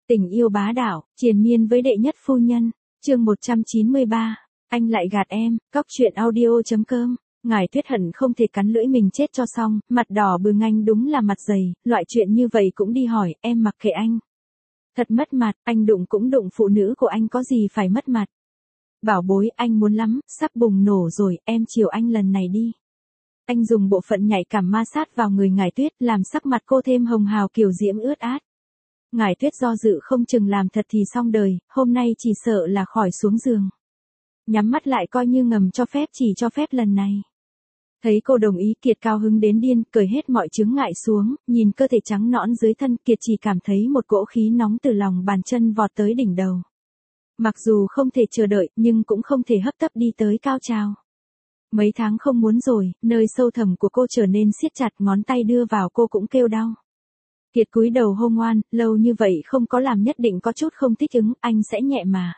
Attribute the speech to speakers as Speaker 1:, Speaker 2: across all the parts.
Speaker 1: Tình yêu bá đạo, triền miên với đệ nhất phu nhân. Chương 193. Anh lại gạt em. Cóc truyện audio.com. Ngải Tuyết hận không thể cắn lưỡi mình chết cho xong, mặt đỏ bừng, anh đúng là mặt dày, loại chuyện như vậy cũng đi hỏi, em mặc kệ anh. Thật mất mặt, anh đụng cũng đụng phụ nữ của anh có gì phải mất mặt. Bảo bối, anh muốn lắm, sắp bùng nổ rồi, em chiều anh lần này đi. Anh dùng bộ phận nhạy cảm ma sát vào người Ngải Tuyết, làm sắc mặt cô thêm hồng hào kiều diễm ướt át. Ngải Tuyết do dự không chừng làm thật thì xong đời, hôm nay chỉ sợ là khỏi xuống giường. Nhắm mắt lại coi như ngầm cho phép, chỉ cho phép lần này. Thấy cô đồng ý, Kiệt cao hứng đến điên, cởi hết mọi chướng ngại xuống, nhìn cơ thể trắng nõn dưới thân, Kiệt chỉ cảm thấy một cỗ khí nóng từ lòng bàn chân vọt tới đỉnh đầu. Mặc dù không thể chờ đợi, nhưng cũng không thể hấp tấp đi tới cao trào. Mấy tháng không muốn rồi, nơi sâu thẳm của cô trở nên siết chặt, ngón tay đưa vào cô cũng kêu đau. Kiệt cúi đầu hô ngoan, lâu như vậy không có làm nhất định có chút không thích ứng, anh sẽ nhẹ mà.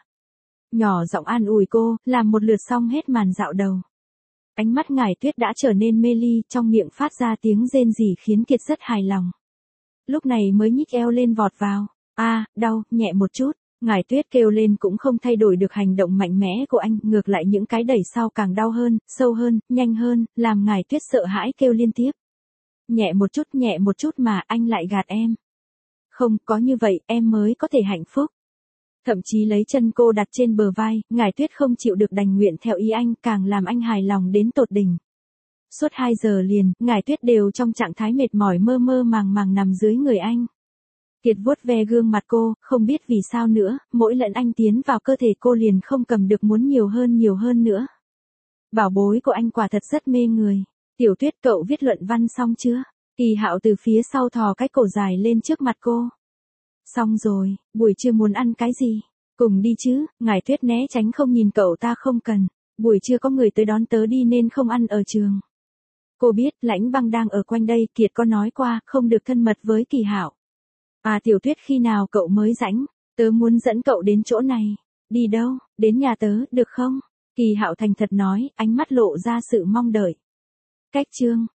Speaker 1: Nhỏ giọng an ủi cô, làm một lượt xong hết màn dạo đầu. Ánh mắt Ngải Tuyết đã trở nên mê ly, trong miệng phát ra tiếng rên rỉ khiến Kiệt rất hài lòng. Lúc này mới nhích eo lên vọt vào. Đau, nhẹ một chút. Ngải Tuyết kêu lên cũng không thay đổi được hành động mạnh mẽ của anh, ngược lại những cái đẩy sau càng đau hơn, sâu hơn, nhanh hơn, làm Ngải Tuyết sợ hãi kêu liên tiếp. Nhẹ một chút mà, anh lại gạt em. Không, có như vậy, em mới có thể hạnh phúc. Thậm chí lấy chân cô đặt trên bờ vai, Ngải Tuyết không chịu được đành nguyện theo ý anh, càng làm anh hài lòng đến tột đỉnh. Suốt 2 giờ liền, Ngải Tuyết đều trong trạng thái mệt mỏi mơ mơ màng màng nằm dưới người anh. Kiệt vuốt ve gương mặt cô, không biết vì sao nữa, mỗi lần anh tiến vào cơ thể cô liền không cầm được muốn nhiều hơn nữa. Bảo bối của anh quả thật rất mê người. Tiểu Tuyết, cậu viết luận văn xong chưa? Kỳ Hạo từ phía sau thò cái cổ dài lên trước mặt cô. Xong rồi, buổi trưa muốn ăn cái gì? Cùng đi chứ. Ngải Tuyết né tránh không nhìn cậu, ta không cần. Buổi trưa có người tới đón tớ đi nên không ăn ở trường. Cô biết, Lãnh Băng đang ở quanh đây, Kiệt có nói qua, không được thân mật với Kỳ Hạo. Tiểu Tuyết, khi nào cậu mới rảnh? Tớ muốn dẫn cậu đến chỗ này. Đi đâu? Đến nhà tớ, được không? Kỳ Hạo thành thật nói, ánh mắt lộ ra sự mong đợi. Cách chương.